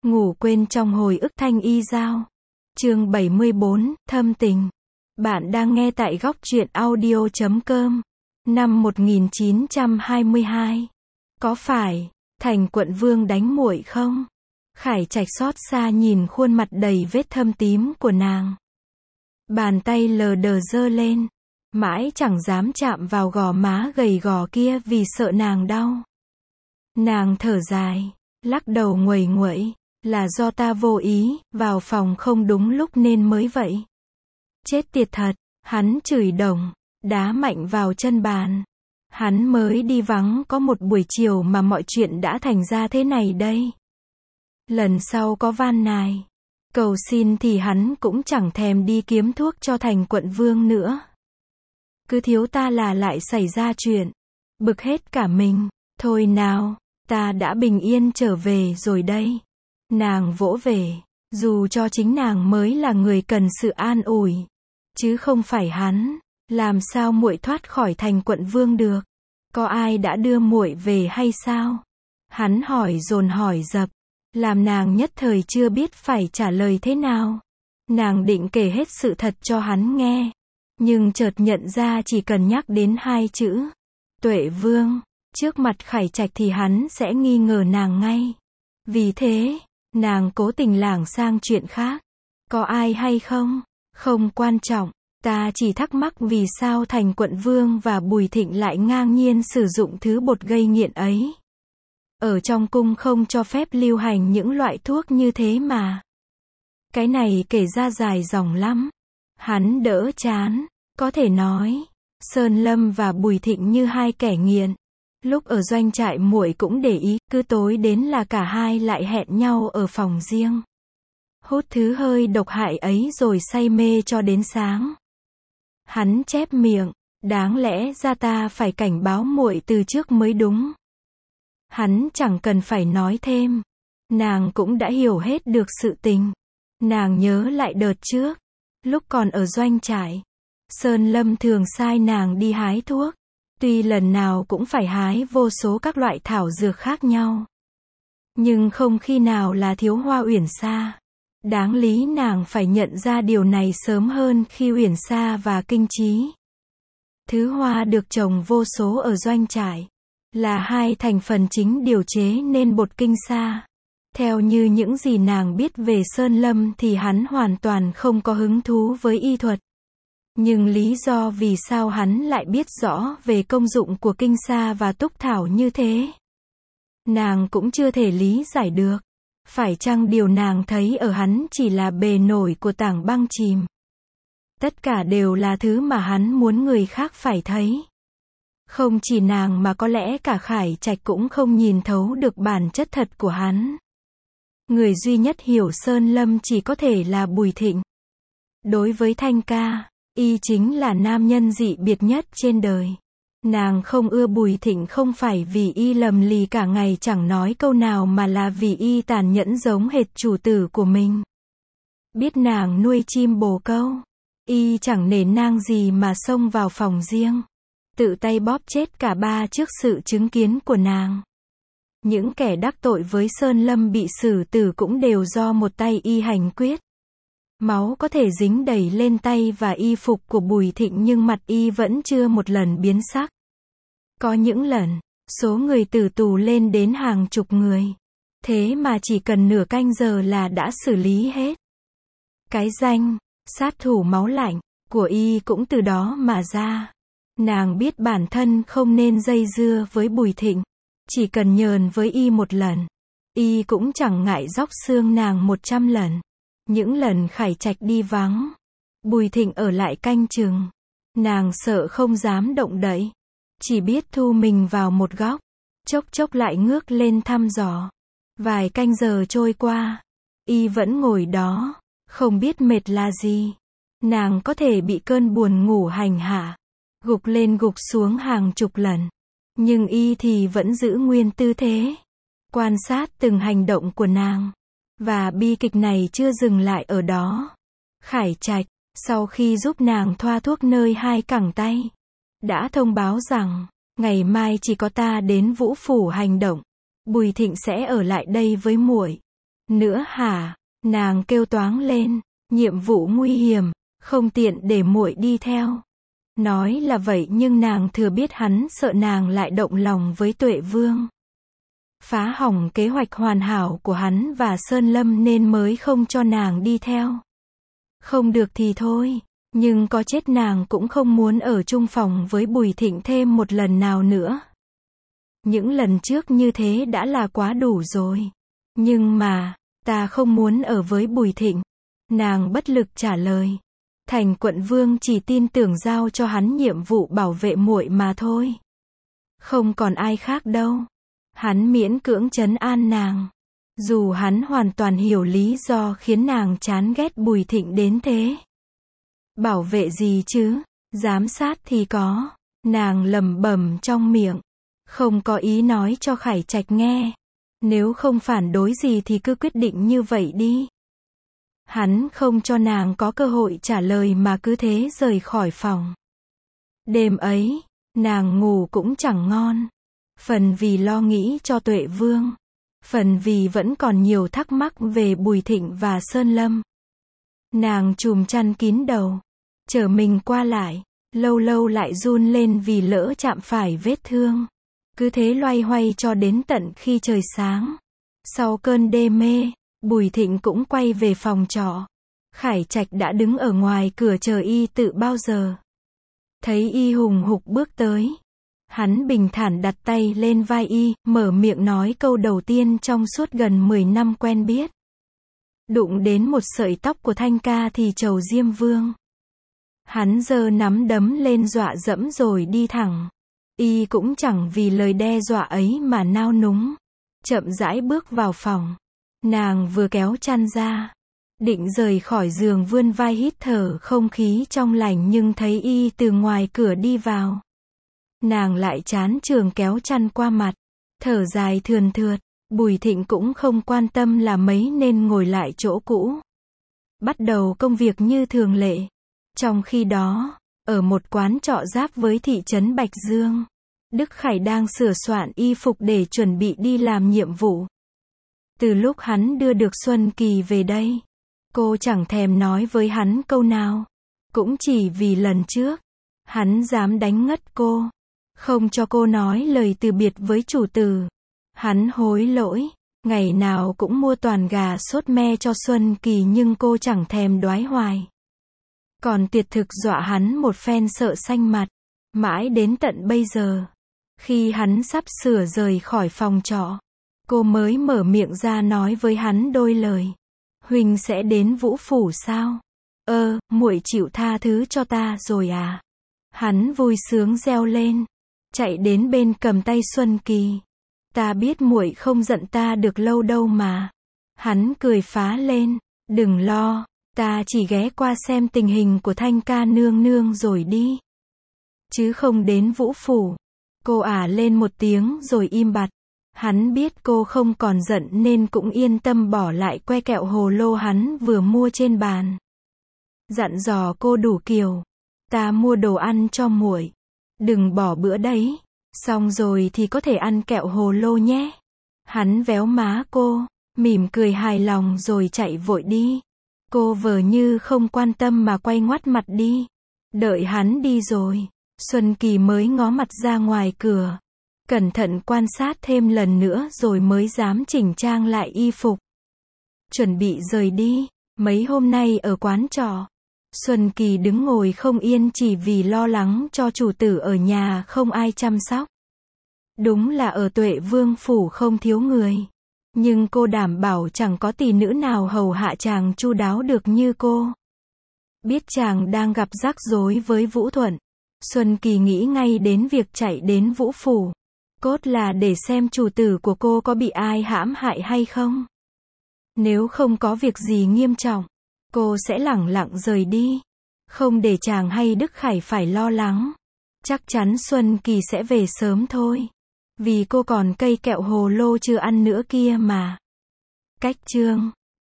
Ngủ quên trong hồi ức Thanh Y Giao. Chương 74, thâm tình. Bạn đang nghe tại góc truyện audio.com. Năm 1922. Có phải Thành Quận Vương đánh muội không? Khải Trạch xót xa nhìn khuôn mặt đầy vết thâm tím của nàng. Bàn tay lờ đờ giơ lên, mãi chẳng dám chạm vào gò má gầy gò kia vì sợ nàng đau. Nàng thở dài, lắc đầu nguầy nguậy, là do ta vô ý, vào phòng không đúng lúc nên mới vậy. Chết tiệt thật, hắn chửi đồng, đá mạnh vào chân bàn. Hắn mới đi vắng có một buổi chiều mà mọi chuyện đã thành ra thế này đây. Lần sau có van nài, cầu xin thì hắn cũng chẳng thèm đi kiếm thuốc cho Thành Quận Vương nữa. Cứ thiếu ta là lại xảy ra chuyện, bực hết cả mình. Thôi nào, ta đã bình yên trở về rồi đây. Nàng vỗ về, dù cho chính nàng mới là người cần sự an ủi, chứ không phải hắn. Làm sao muội thoát khỏi Thành Quận Vương được? Có ai đã đưa muội về hay sao? Hắn hỏi dồn hỏi dập, làm nàng nhất thời chưa biết phải trả lời thế nào. Nàng định kể hết sự thật cho hắn nghe, nhưng chợt nhận ra chỉ cần nhắc đến hai chữ Tuệ Vương trước mặt Khải Trạch thì hắn sẽ nghi ngờ nàng ngay. Vì thế, nàng cố tình lảng sang chuyện khác. Có ai hay không? Không quan trọng. Ta chỉ thắc mắc vì sao Thành Quận Vương và Bùi Thịnh lại ngang nhiên sử dụng thứ bột gây nghiện ấy. Ở trong cung không cho phép lưu hành những loại thuốc như thế mà. Cái này kể ra dài dòng lắm. Hắn đỡ chán, có thể nói, Sơn Lâm và Bùi Thịnh như hai kẻ nghiện. Lúc ở doanh trại muội cũng để ý, cứ tối đến là cả hai lại hẹn nhau ở phòng riêng. Hút thứ hơi độc hại ấy rồi say mê cho đến sáng. Hắn chép miệng, đáng lẽ ra ta phải cảnh báo muội từ trước mới đúng. Hắn chẳng cần phải nói thêm. Nàng cũng đã hiểu hết được sự tình. Nàng nhớ lại đợt trước, lúc còn ở doanh trại, Sơn Lâm thường sai nàng đi hái thuốc. Tuy lần nào cũng phải hái vô số các loại thảo dược khác nhau, nhưng không khi nào là thiếu hoa uyển sa. Đáng lý nàng phải nhận ra điều này sớm hơn khi uyển sa và kinh trí. Thứ hoa được trồng vô số ở doanh trại, là hai thành phần chính điều chế nên bột kinh sa. Theo như những gì nàng biết về Sơn Lâm thì hắn hoàn toàn không có hứng thú với y thuật. Nhưng lý do vì sao hắn lại biết rõ về công dụng của kinh sa và túc thảo như thế, nàng cũng chưa thể lý giải được. Phải chăng điều nàng thấy ở hắn chỉ là bề nổi của tảng băng chìm? Tất cả đều là thứ mà hắn muốn người khác phải thấy. Không chỉ nàng mà có lẽ cả Khải Trạch cũng không nhìn thấu được bản chất thật của hắn. Người duy nhất hiểu Sơn Lâm chỉ có thể là Bùi Thịnh. Đối với Thanh ca, y chính là nam nhân dị biệt nhất trên đời. Nàng không ưa Bùi Thịnh không phải vì y lầm lì cả ngày chẳng nói câu nào mà là vì y tàn nhẫn giống hệt chủ tử của mình. Biết nàng nuôi chim bồ câu, y chẳng nể nang gì mà xông vào phòng riêng, tự tay bóp chết cả ba trước sự chứng kiến của nàng. Những kẻ đắc tội với Sơn Lâm bị xử tử cũng đều do một tay y hành quyết. Máu có thể dính đầy lên tay và y phục của Bùi Thịnh nhưng mặt y vẫn chưa một lần biến sắc. Có những lần, số người tử tù lên đến hàng chục người. Thế mà chỉ cần nửa canh giờ là đã xử lý hết. Cái danh, sát thủ máu lạnh, của y cũng từ đó mà ra. Nàng biết bản thân không nên dây dưa với Bùi Thịnh. Chỉ cần nhờn với y một lần, y cũng chẳng ngại róc xương nàng 100 lần. Những lần Khải Trạch đi vắng, Bùi Thịnh ở lại canh chừng. Nàng sợ không dám động đậy, chỉ biết thu mình vào một góc, chốc chốc lại ngước lên thăm dò. Vài canh giờ trôi qua, y vẫn ngồi đó, không biết mệt là gì. Nàng có thể bị cơn buồn ngủ hành hạ, gục lên gục xuống hàng chục lần. Nhưng y thì vẫn giữ nguyên tư thế, quan sát từng hành động của nàng. Và bi kịch này chưa dừng lại ở đó. Khải Trạch, sau khi giúp nàng thoa thuốc nơi hai cẳng tay, đã thông báo rằng, ngày mai chỉ có ta đến Vũ Phủ hành động. Bùi Thịnh sẽ ở lại đây với muội. Nữa hả? Nàng kêu toáng lên, nhiệm vụ nguy hiểm, không tiện để muội đi theo. Nói là vậy nhưng nàng thừa biết hắn sợ nàng lại động lòng với Tuệ Vương. Phá hỏng kế hoạch hoàn hảo của hắn và Sơn Lâm nên mới không cho nàng đi theo. Không được thì thôi, nhưng có chết nàng cũng không muốn ở chung phòng với Bùi Thịnh thêm một lần nào nữa. Những lần trước như thế đã là quá đủ rồi. Nhưng mà, ta không muốn ở với Bùi Thịnh. Nàng bất lực trả lời. Thành quận vương chỉ tin tưởng giao cho hắn nhiệm vụ bảo vệ muội mà thôi. Không còn ai khác đâu. Hắn miễn cưỡng trấn an nàng. Dù hắn hoàn toàn hiểu lý do khiến nàng chán ghét Bùi Thịnh đến thế. Bảo vệ gì chứ? Giám sát thì có. Nàng lẩm bẩm trong miệng. Không có ý nói cho Khải Trạch nghe. Nếu không phản đối gì thì cứ quyết định như vậy đi. Hắn không cho nàng có cơ hội trả lời mà cứ thế rời khỏi phòng. Đêm ấy, nàng ngủ cũng chẳng ngon. Phần vì lo nghĩ cho Tuệ Vương. Phần vì vẫn còn nhiều thắc mắc về Bùi Thịnh và Sơn Lâm. Nàng trùm chăn kín đầu. Trở mình qua lại. Lâu lâu lại run lên vì lỡ chạm phải vết thương. Cứ thế loay hoay cho đến tận khi trời sáng. Sau cơn đê mê, Bùi Thịnh cũng quay về phòng trọ. Khải Trạch đã đứng ở ngoài cửa chờ y từ bao giờ. Thấy y hùng hục bước tới. Hắn bình thản đặt tay lên vai y, mở miệng nói câu đầu tiên trong suốt gần 10 năm quen biết. Đụng đến một sợi tóc của Thanh ca thì trầu Diêm Vương. Hắn giơ nắm đấm lên dọa dẫm rồi đi thẳng. Y cũng chẳng vì lời đe dọa ấy mà nao núng. Chậm rãi bước vào phòng. Nàng vừa kéo chăn ra. Định rời khỏi giường vươn vai hít thở không khí trong lành nhưng thấy y từ ngoài cửa đi vào. Nàng lại chán chường kéo chăn qua mặt. Thở dài thườn thượt. Bùi Thịnh cũng không quan tâm là mấy nên ngồi lại chỗ cũ. Bắt đầu công việc như thường lệ. Trong khi đó, ở một quán trọ giáp với thị trấn Bạch Dương, Đức Khải đang sửa soạn y phục để chuẩn bị đi làm nhiệm vụ. Từ lúc hắn đưa được Xuân Kỳ về đây, cô chẳng thèm nói với hắn câu nào. Cũng chỉ vì lần trước, hắn dám đánh ngất cô, không cho cô nói lời từ biệt với chủ tử. Hắn hối lỗi, ngày nào cũng mua toàn gà sốt me cho Xuân Kỳ nhưng cô chẳng thèm đoái hoài. Còn tuyệt thực dọa hắn một phen sợ xanh mặt. Mãi đến tận bây giờ, khi hắn sắp sửa rời khỏi phòng trọ, cô mới mở miệng ra nói với hắn đôi lời. Huynh sẽ đến Vũ Phủ sao? Muội chịu tha thứ cho ta rồi à? Hắn vui sướng reo lên, chạy đến bên cầm tay Xuân Kỳ. Ta biết muội không giận ta được lâu đâu mà. Hắn cười phá lên, đừng lo, ta chỉ ghé qua xem tình hình của Thanh ca nương nương rồi đi. Chứ không đến Vũ Phủ. Cô ả lên một tiếng rồi im bặt. Hắn biết cô không còn giận nên cũng yên tâm bỏ lại que kẹo hồ lô hắn vừa mua trên bàn. Dặn dò cô đủ kiểu. Ta mua đồ ăn cho muội. Đừng bỏ bữa đấy. Xong rồi thì có thể ăn kẹo hồ lô nhé. Hắn véo má cô, mỉm cười hài lòng rồi chạy vội đi. Cô vờ như không quan tâm mà quay ngoắt mặt đi. Đợi hắn đi rồi, Xuân Kỳ mới ngó mặt ra ngoài cửa. Cẩn thận quan sát thêm lần nữa rồi mới dám chỉnh trang lại y phục. Chuẩn bị rời đi. Mấy hôm nay ở quán trọ, Xuân Kỳ đứng ngồi không yên chỉ vì lo lắng cho chủ tử ở nhà không ai chăm sóc. Đúng là ở Tuệ Vương phủ không thiếu người. Nhưng cô đảm bảo chẳng có tỷ nữ nào hầu hạ chàng chu đáo được như cô. Biết chàng đang gặp rắc rối với Vũ Thuận, Xuân Kỳ nghĩ ngay đến việc chạy đến Vũ Phủ. Cốt là để xem chủ tử của cô có bị ai hãm hại hay không. Nếu không có việc gì nghiêm trọng, cô sẽ lẳng lặng rời đi. Không để chàng hay Đức Khải phải lo lắng. Chắc chắn Xuân Kỳ sẽ về sớm thôi. Vì cô còn cây kẹo hồ lô chưa ăn nữa kia mà. Cách chương